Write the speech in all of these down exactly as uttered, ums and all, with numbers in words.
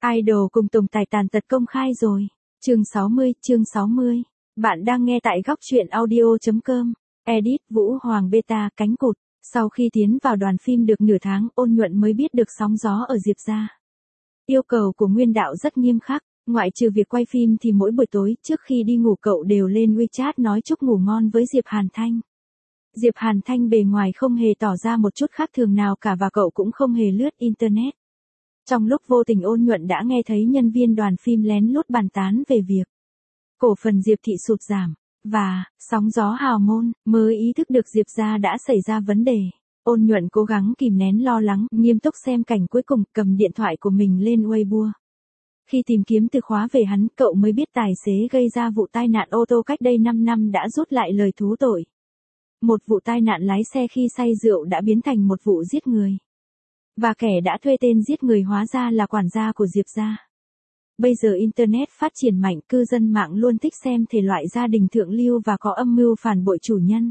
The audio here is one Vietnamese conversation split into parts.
Idol cùng tồn tại tàn tật công khai rồi. Chương sáu mươi, chương sáu mươi. Bạn đang nghe tại góc truyện audio chấm com. Edit Vũ Hoàng Beta cánh cụt. Sau khi tiến vào đoàn phim được nửa tháng, Ôn Nhuận mới biết được sóng gió ở Diệp gia. Yêu cầu của nguyên đạo rất nghiêm khắc, ngoại trừ việc quay phim thì mỗi buổi tối trước khi đi ngủ cậu đều lên WeChat nói chúc ngủ ngon với Diệp Hàn Thanh. Diệp Hàn Thanh bề ngoài không hề tỏ ra một chút khác thường nào cả và cậu cũng không hề lướt internet. Trong lúc vô tình Ôn Nhuận đã nghe thấy nhân viên đoàn phim lén lút bàn tán về việc cổ phần Diệp thị sụt giảm, và sóng gió hào môn, mới ý thức được Diệp gia đã xảy ra vấn đề. Ôn Nhuận cố gắng kìm nén lo lắng, nghiêm túc xem cảnh cuối cùng, cầm điện thoại của mình lên Weibo. Khi tìm kiếm từ khóa về hắn, cậu mới biết tài xế gây ra vụ tai nạn ô tô cách đây năm năm đã rút lại lời thú tội. Một vụ tai nạn lái xe khi say rượu đã biến thành một vụ giết người. Và kẻ đã thuê tên giết người hóa ra là quản gia của Diệp gia. Bây giờ Internet phát triển mạnh, cư dân mạng luôn thích xem thể loại gia đình thượng lưu và có âm mưu phản bội chủ nhân.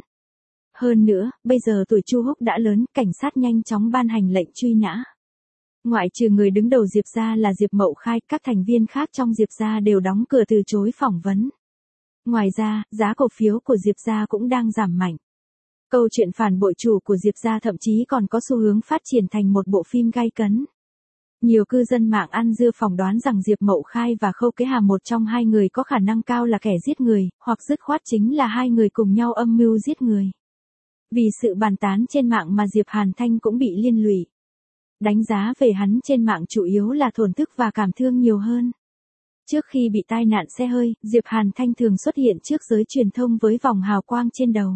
Hơn nữa, bây giờ tuổi Chu Húc đã lớn, cảnh sát nhanh chóng ban hành lệnh truy nã. Ngoại trừ người đứng đầu Diệp gia là Diệp Mậu Khai, các thành viên khác trong Diệp gia đều đóng cửa từ chối phỏng vấn. Ngoài ra, giá cổ phiếu của Diệp gia cũng đang giảm mạnh. Câu chuyện phản bội chủ của Diệp gia thậm chí còn có xu hướng phát triển thành một bộ phim gay cấn. Nhiều cư dân mạng ăn dưa phỏng đoán rằng Diệp Mậu Khai và Khâu Kế Hà một trong hai người có khả năng cao là kẻ giết người, hoặc dứt khoát chính là hai người cùng nhau âm mưu giết người. Vì sự bàn tán trên mạng mà Diệp Hàn Thanh cũng bị liên lụy. Đánh giá về hắn trên mạng chủ yếu là thổn thức và cảm thương nhiều hơn. Trước khi bị tai nạn xe hơi, Diệp Hàn Thanh thường xuất hiện trước giới truyền thông với vòng hào quang trên đầu.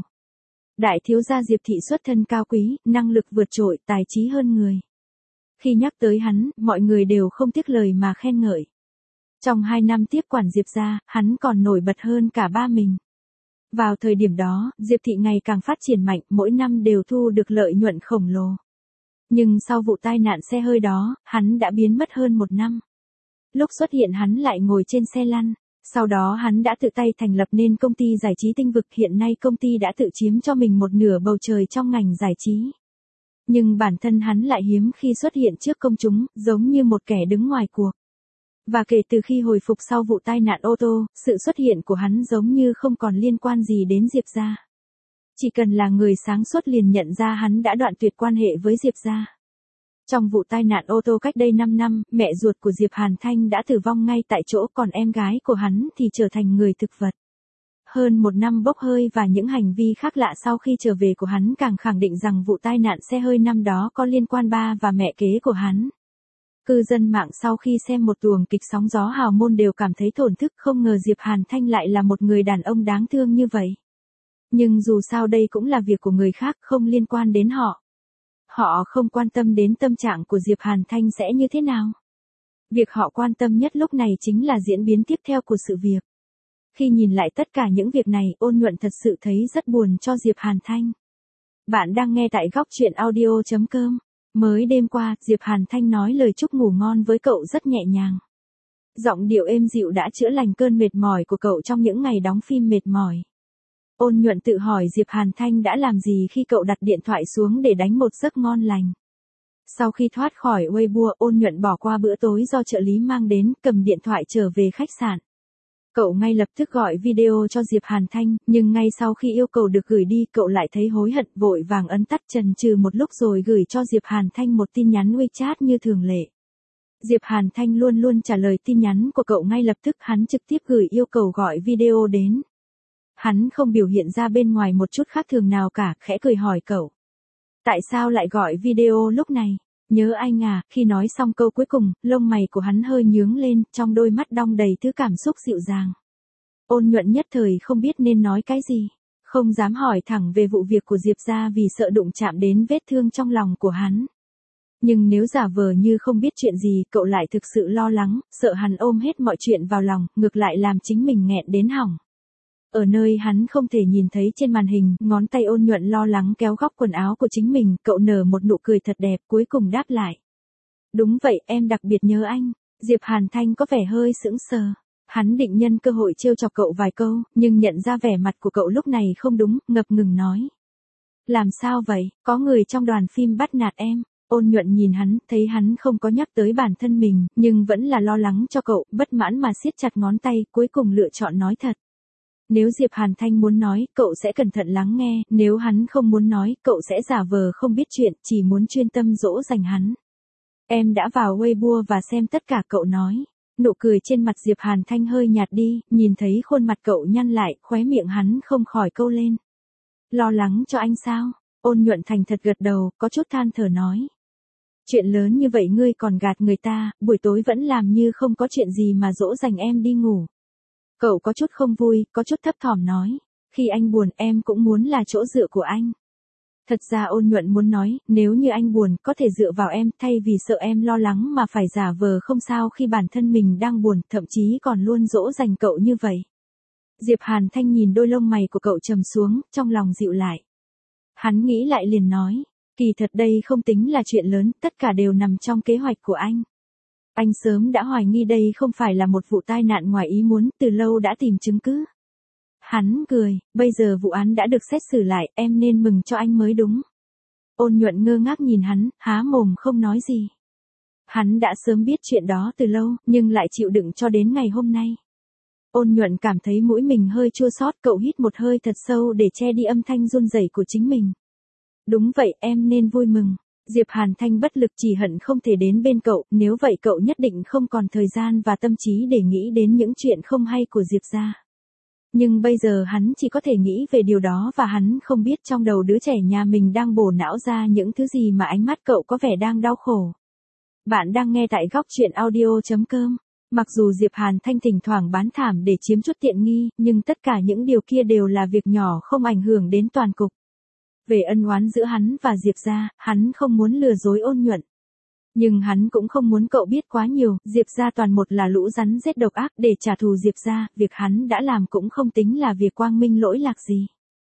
Đại thiếu gia Diệp thị xuất thân cao quý, năng lực vượt trội, tài trí hơn người. Khi nhắc tới hắn, mọi người đều không tiếc lời mà khen ngợi. Trong hai năm tiếp quản Diệp gia, hắn còn nổi bật hơn cả ba mình. Vào thời điểm đó, Diệp thị ngày càng phát triển mạnh, mỗi năm đều thu được lợi nhuận khổng lồ. Nhưng sau vụ tai nạn xe hơi đó, hắn đã biến mất hơn một năm. Lúc xuất hiện hắn lại ngồi trên xe lăn. Sau đó hắn đã tự tay thành lập nên công ty giải trí Tinh Vực, hiện nay công ty đã tự chiếm cho mình một nửa bầu trời trong ngành giải trí. Nhưng bản thân hắn lại hiếm khi xuất hiện trước công chúng, giống như một kẻ đứng ngoài cuộc. Và kể từ khi hồi phục sau vụ tai nạn ô tô, sự xuất hiện của hắn giống như không còn liên quan gì đến Diệp gia. Chỉ cần là người sáng suốt liền nhận ra hắn đã đoạn tuyệt quan hệ với Diệp gia. Trong vụ tai nạn ô tô cách đây năm năm, mẹ ruột của Diệp Hàn Thanh đã tử vong ngay tại chỗ, còn em gái của hắn thì trở thành người thực vật. Hơn một năm bốc hơi và những hành vi khác lạ sau khi trở về của hắn càng khẳng định rằng vụ tai nạn xe hơi năm đó có liên quan ba và mẹ kế của hắn. Cư dân mạng sau khi xem một tuồng kịch sóng gió hào môn đều cảm thấy thổn thức, không ngờ Diệp Hàn Thanh lại là một người đàn ông đáng thương như vậy. Nhưng dù sao đây cũng là việc của người khác, không liên quan đến họ. Họ không quan tâm đến tâm trạng của Diệp Hàn Thanh sẽ như thế nào. Việc họ quan tâm nhất lúc này chính là diễn biến tiếp theo của sự việc. Khi nhìn lại tất cả những việc này, Ôn Nhuận thật sự thấy rất buồn cho Diệp Hàn Thanh. Bạn đang nghe tại góc truyện audio chấm com. Mới đêm qua, Diệp Hàn Thanh nói lời chúc ngủ ngon với cậu rất nhẹ nhàng. Giọng điệu êm dịu đã chữa lành cơn mệt mỏi của cậu trong những ngày đóng phim mệt mỏi. Ôn Nhuận tự hỏi Diệp Hàn Thanh đã làm gì khi cậu đặt điện thoại xuống để đánh một giấc ngon lành. Sau khi thoát khỏi Weibo, Ôn Nhuận bỏ qua bữa tối do trợ lý mang đến, cầm điện thoại trở về khách sạn. Cậu ngay lập tức gọi video cho Diệp Hàn Thanh, nhưng ngay sau khi yêu cầu được gửi đi, cậu lại thấy hối hận, vội vàng ấn tắt chần chừ một lúc rồi gửi cho Diệp Hàn Thanh một tin nhắn WeChat như thường lệ. Diệp Hàn Thanh luôn luôn trả lời tin nhắn của cậu ngay lập tức, hắn trực tiếp gửi yêu cầu gọi video đến. Hắn không biểu hiện ra bên ngoài một chút khác thường nào cả, khẽ cười hỏi cậu. Tại sao lại gọi video lúc này? Nhớ anh à, khi nói xong câu cuối cùng, lông mày của hắn hơi nhướng lên, trong đôi mắt đong đầy thứ cảm xúc dịu dàng. Ôn Nhuận nhất thời không biết nên nói cái gì, không dám hỏi thẳng về vụ việc của Diệp gia vì sợ đụng chạm đến vết thương trong lòng của hắn. Nhưng nếu giả vờ như không biết chuyện gì, cậu lại thực sự lo lắng, sợ hắn ôm hết mọi chuyện vào lòng, ngược lại làm chính mình nghẹn đến hỏng. Ở nơi hắn không thể nhìn thấy trên màn hình, ngón tay Ôn Nhuận lo lắng kéo góc quần áo của chính mình, cậu nở một nụ cười thật đẹp, cuối cùng đáp lại. Đúng vậy, em đặc biệt nhớ anh. Diệp Hàn Thanh có vẻ hơi sững sờ. Hắn định nhân cơ hội trêu chọc cậu vài câu, nhưng nhận ra vẻ mặt của cậu lúc này không đúng, ngập ngừng nói. Làm sao vậy, có người trong đoàn phim bắt nạt em. Ôn nhuận nhìn hắn, thấy hắn không có nhắc tới bản thân mình, nhưng vẫn là lo lắng cho cậu, bất mãn mà siết chặt ngón tay, cuối cùng lựa chọn nói thật. Nếu Diệp Hàn Thanh muốn nói, cậu sẽ cẩn thận lắng nghe, nếu hắn không muốn nói, cậu sẽ giả vờ không biết chuyện, chỉ muốn chuyên tâm dỗ dành hắn. Em đã vào Weibo và xem tất cả, cậu nói. Nụ cười trên mặt Diệp Hàn Thanh hơi nhạt đi, nhìn thấy khuôn mặt cậu nhăn lại, khóe miệng hắn không khỏi câu lên. Lo lắng cho anh sao? Ôn nhuận thành thật gật đầu, có chút than thở nói. Chuyện lớn như vậy ngươi còn gạt người ta, buổi tối vẫn làm như không có chuyện gì mà dỗ dành em đi ngủ. Cậu có chút không vui, có chút thấp thỏm nói. Khi anh buồn em cũng muốn là chỗ dựa của anh. Thật ra ôn nhuận muốn nói, nếu như anh buồn, có thể dựa vào em, thay vì sợ em lo lắng mà phải giả vờ không sao khi bản thân mình đang buồn, thậm chí còn luôn dỗ dành cậu như vậy. Diệp Hàn Thanh nhìn đôi lông mày của cậu trầm xuống, trong lòng dịu lại. Hắn nghĩ lại liền nói, kỳ thật đây không tính là chuyện lớn, tất cả đều nằm trong kế hoạch của anh. Anh sớm đã hoài nghi đây không phải là một vụ tai nạn ngoài ý muốn, từ lâu đã tìm chứng cứ. Hắn cười, bây giờ vụ án đã được xét xử lại, em nên mừng cho anh mới đúng. Ôn nhuận ngơ ngác nhìn hắn, há mồm không nói gì. Hắn đã sớm biết chuyện đó từ lâu, nhưng lại chịu đựng cho đến ngày hôm nay. Ôn nhuận cảm thấy mũi mình hơi chua xót, cậu hít một hơi thật sâu để che đi âm thanh run rẩy của chính mình. Đúng vậy, em nên vui mừng. Diệp Hàn Thanh bất lực chỉ hận không thể đến bên cậu, nếu vậy cậu nhất định không còn thời gian và tâm trí để nghĩ đến những chuyện không hay của Diệp gia. Nhưng bây giờ hắn chỉ có thể nghĩ về điều đó và hắn không biết trong đầu đứa trẻ nhà mình đang bổ não ra những thứ gì mà ánh mắt cậu có vẻ đang đau khổ. Bạn đang nghe tại góc truyện audio chấm com. Mặc dù Diệp Hàn Thanh thỉnh thoảng bán thảm để chiếm chút tiện nghi, nhưng tất cả những điều kia đều là việc nhỏ không ảnh hưởng đến toàn cục. Về ân oán giữa hắn và Diệp gia, hắn không muốn lừa dối ôn nhuận. Nhưng hắn cũng không muốn cậu biết quá nhiều, Diệp gia toàn một là lũ rắn rết độc ác để trả thù Diệp gia, việc hắn đã làm cũng không tính là việc quang minh lỗi lạc gì.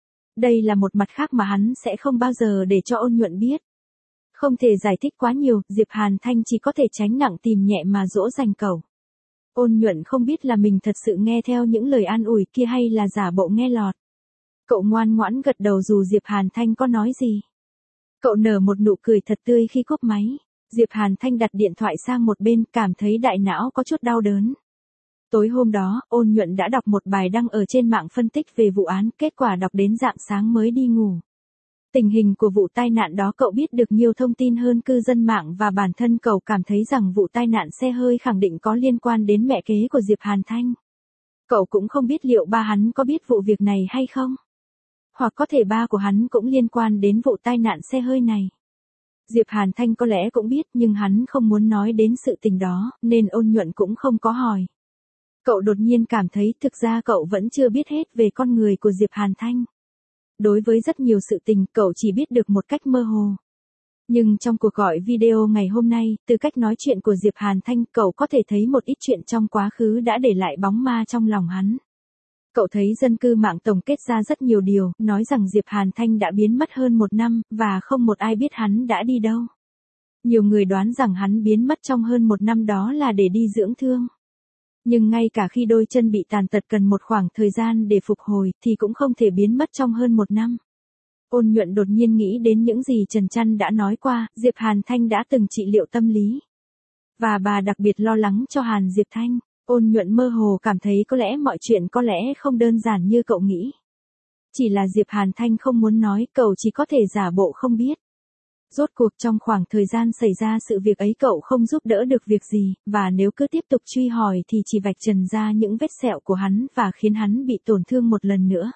Đây là một mặt khác mà hắn sẽ không bao giờ để cho ôn nhuận biết. Không thể giải thích quá nhiều, Diệp Hàn Thanh chỉ có thể tránh nặng tìm nhẹ mà dỗ dành cậu. Ôn nhuận không biết là mình thật sự nghe theo những lời an ủi kia hay là giả bộ nghe lọt. Cậu ngoan ngoãn gật đầu dù Diệp Hàn Thanh có nói gì. Cậu nở một nụ cười thật tươi khi cúp máy. Diệp Hàn Thanh đặt điện thoại sang một bên, cảm thấy đại não có chút đau đớn. Tối hôm đó, ôn nhuận đã đọc một bài đăng ở trên mạng phân tích về vụ án, kết quả đọc đến rạng sáng mới đi ngủ. Tình hình của vụ tai nạn đó cậu biết được nhiều thông tin hơn cư dân mạng và bản thân cậu cảm thấy rằng vụ tai nạn xe hơi khẳng định có liên quan đến mẹ kế của Diệp Hàn Thanh. Cậu cũng không biết liệu ba hắn có biết vụ việc này hay không. Hoặc có thể ba của hắn cũng liên quan đến vụ tai nạn xe hơi này. Diệp Hàn Thanh có lẽ cũng biết nhưng hắn không muốn nói đến sự tình đó, nên ôn nhuận cũng không có hỏi. Cậu đột nhiên cảm thấy thực ra cậu vẫn chưa biết hết về con người của Diệp Hàn Thanh. Đối với rất nhiều sự tình cậu chỉ biết được một cách mơ hồ. Nhưng trong cuộc gọi video ngày hôm nay, từ cách nói chuyện của Diệp Hàn Thanh cậu có thể thấy một ít chuyện trong quá khứ đã để lại bóng ma trong lòng hắn. Cậu thấy dân cư mạng tổng kết ra rất nhiều điều, nói rằng Diệp Hàn Thanh đã biến mất hơn một năm, và không một ai biết hắn đã đi đâu. Nhiều người đoán rằng hắn biến mất trong hơn một năm đó là để đi dưỡng thương. Nhưng ngay cả khi đôi chân bị tàn tật cần một khoảng thời gian để phục hồi, thì cũng không thể biến mất trong hơn một năm. Ôn nhuận đột nhiên nghĩ đến những gì Trần Trăn đã nói qua, Diệp Hàn Thanh đã từng trị liệu tâm lý. Và bà đặc biệt lo lắng cho Hàn Diệp Thanh. Ôn nhuận mơ hồ cảm thấy có lẽ mọi chuyện có lẽ không đơn giản như cậu nghĩ. Chỉ là Diệp Hàn Thanh không muốn nói, cậu chỉ có thể giả bộ không biết. Rốt cuộc trong khoảng thời gian xảy ra sự việc ấy cậu không giúp đỡ được việc gì, và nếu cứ tiếp tục truy hỏi thì chỉ vạch trần ra những vết sẹo của hắn và khiến hắn bị tổn thương một lần nữa.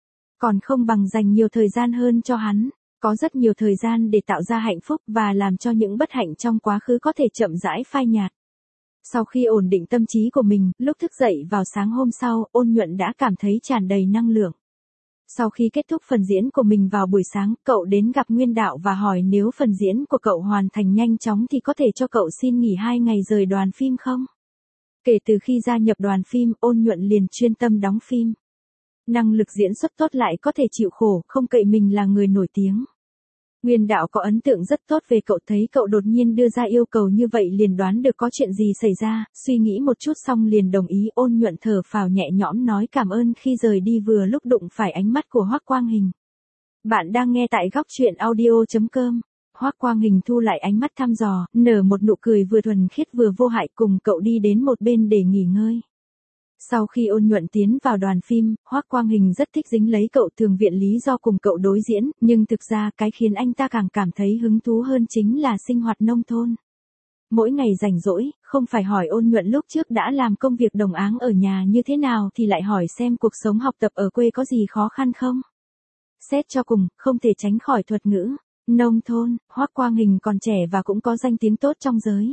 Còn không bằng dành nhiều thời gian hơn cho hắn, có rất nhiều thời gian để tạo ra hạnh phúc và làm cho những bất hạnh trong quá khứ có thể chậm rãi phai nhạt. Sau khi ổn định tâm trí của mình, lúc thức dậy vào sáng hôm sau, ôn nhuận đã cảm thấy tràn đầy năng lượng. Sau khi kết thúc phần diễn của mình vào buổi sáng, cậu đến gặp Nguyên Đạo và hỏi nếu phần diễn của cậu hoàn thành nhanh chóng thì có thể cho cậu xin nghỉ hai ngày rời đoàn phim không? Kể từ khi gia nhập đoàn phim, ôn nhuận liền chuyên tâm đóng phim. Năng lực diễn xuất tốt lại có thể chịu khổ, không cậy mình là người nổi tiếng. Nguyên Đạo có ấn tượng rất tốt về cậu, thấy cậu đột nhiên đưa ra yêu cầu như vậy liền đoán được có chuyện gì xảy ra, suy nghĩ một chút xong liền đồng ý. Ôn nhuận thở phào nhẹ nhõm nói cảm ơn khi rời đi vừa lúc đụng phải ánh mắt của Hoắc Quang Hình. Bạn đang nghe tại góc truyện audio chấm com. Hoắc Quang Hình thu lại ánh mắt thăm dò, nở một nụ cười vừa thuần khiết vừa vô hại, cùng cậu đi đến một bên để nghỉ ngơi. Sau khi Ôn Nhuận tiến vào đoàn phim, Hoắc Quang Hình rất thích dính lấy cậu, thường viện lý do cùng cậu đối diễn, nhưng thực ra cái khiến anh ta càng cảm thấy hứng thú hơn chính là sinh hoạt nông thôn. Mỗi ngày rảnh rỗi, không phải hỏi Ôn Nhuận lúc trước đã làm công việc đồng áng ở nhà như thế nào thì lại hỏi xem cuộc sống học tập ở quê có gì khó khăn không. Xét cho cùng, không thể tránh khỏi thuật ngữ nông thôn. Hoắc Quang Hình còn trẻ và cũng có danh tiếng tốt trong giới.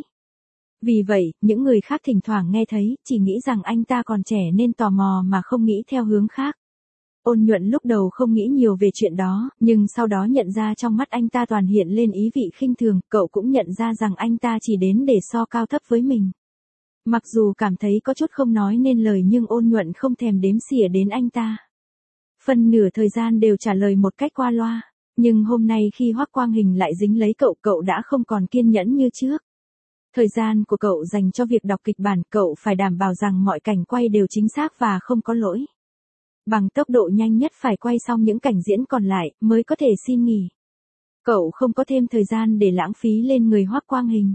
Vì vậy, những người khác thỉnh thoảng nghe thấy, chỉ nghĩ rằng anh ta còn trẻ nên tò mò mà không nghĩ theo hướng khác. Ôn Nhuận lúc đầu không nghĩ nhiều về chuyện đó, nhưng sau đó nhận ra trong mắt anh ta toàn hiện lên ý vị khinh thường, cậu cũng nhận ra rằng anh ta chỉ đến để so cao thấp với mình. Mặc dù cảm thấy có chút không nói nên lời nhưng Ôn Nhuận không thèm đếm xỉa đến anh ta. Phần nửa thời gian đều trả lời một cách qua loa, nhưng hôm nay khi Hoắc Quang Hình lại dính lấy cậu, cậu đã không còn kiên nhẫn như trước. Thời gian của cậu dành cho việc đọc kịch bản, cậu phải đảm bảo rằng mọi cảnh quay đều chính xác và không có lỗi. Bằng tốc độ nhanh nhất phải quay xong những cảnh diễn còn lại, mới có thể xin nghỉ. Cậu không có thêm thời gian để lãng phí lên người Hoắc Quang Hình.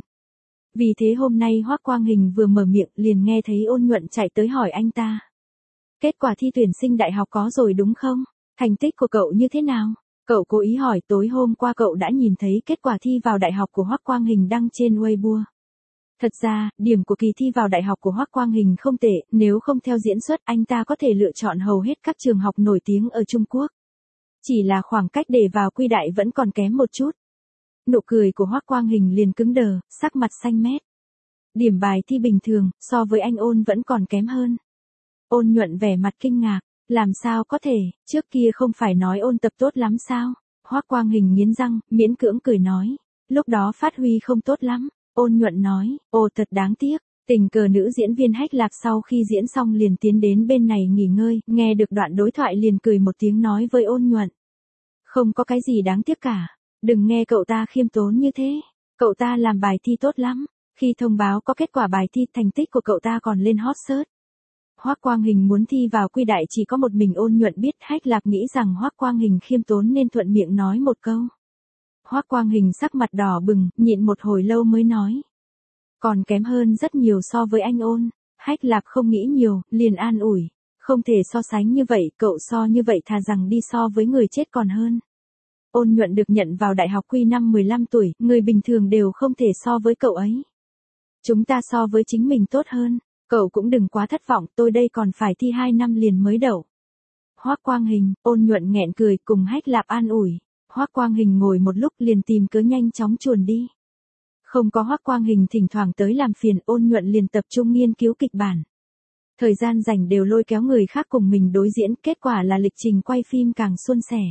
Vì thế hôm nay Hoắc Quang Hình vừa mở miệng liền nghe thấy Ôn Nhuận chạy tới hỏi anh ta. Kết quả thi tuyển sinh đại học có rồi đúng không? Thành tích của cậu như thế nào? Cậu cố ý hỏi tối hôm qua cậu đã nhìn thấy kết quả thi vào đại học của Hoắc Quang Hình đăng trên Weibo. Thật ra, điểm của kỳ thi vào đại học của Hoắc Quang Hình không tệ, nếu không theo diễn xuất anh ta có thể lựa chọn hầu hết các trường học nổi tiếng ở Trung Quốc. Chỉ là khoảng cách để vào quy đại vẫn còn kém một chút. Nụ cười của Hoắc Quang Hình liền cứng đờ, sắc mặt xanh mét. Điểm bài thi bình thường, so với anh Ôn vẫn còn kém hơn. Ôn Nhuận vẻ mặt kinh ngạc, làm sao có thể, trước kia không phải nói Ôn tập tốt lắm sao? Hoắc Quang Hình nghiến răng, miễn cưỡng cười nói, lúc đó phát huy không tốt lắm. Ôn Nhuận nói, ồ thật đáng tiếc, tình cờ nữ diễn viên Hách Lạc sau khi diễn xong liền tiến đến bên này nghỉ ngơi, nghe được đoạn đối thoại liền cười một tiếng nói với Ôn Nhuận. Không có cái gì đáng tiếc cả, đừng nghe cậu ta khiêm tốn như thế, cậu ta làm bài thi tốt lắm, khi thông báo có kết quả bài thi thành tích của cậu ta còn lên hot search. Hoắc Quang Hình muốn thi vào quy đại chỉ có một mình Ôn Nhuận biết, Hách Lạc nghĩ rằng Hoắc Quang Hình khiêm tốn nên thuận miệng nói một câu. Hoắc Quang Hình sắc mặt đỏ bừng, nhịn một hồi lâu mới nói. Còn kém hơn rất nhiều so với anh Ôn. Hách Lạc không nghĩ nhiều, liền an ủi. Không thể so sánh như vậy, cậu so như vậy thà rằng đi so với người chết còn hơn. Ôn Nhuận được nhận vào đại học quy năm mười lăm tuổi, người bình thường đều không thể so với cậu ấy. Chúng ta so với chính mình tốt hơn, cậu cũng đừng quá thất vọng, tôi đây còn phải thi hai năm liền mới đậu. Hoắc Quang Hình, Ôn Nhuận nghẹn cười cùng Hách Lạc an ủi. Hoắc Quang Hình ngồi một lúc liền tìm cớ nhanh chóng chuồn đi. Không có Hoắc Quang Hình thỉnh thoảng tới làm phiền, Ôn Nhuận liền tập trung nghiên cứu kịch bản. Thời gian rảnh đều lôi kéo người khác cùng mình đối diễn, kết quả là lịch trình quay phim càng suôn sẻ.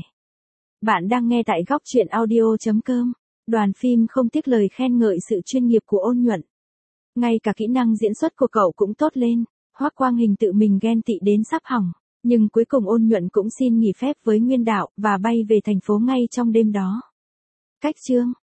Bạn đang nghe tại góc truyện audio chấm com. Đoàn phim không tiếc lời khen ngợi sự chuyên nghiệp của Ôn Nhuận. Ngay cả kỹ năng diễn xuất của cậu cũng tốt lên, Hoắc Quang Hình tự mình ghen tị đến sắp hỏng. Nhưng cuối cùng Ôn Nhuận cũng xin nghỉ phép với Nguyên Đạo, và bay về thành phố ngay trong đêm đó. Cách chương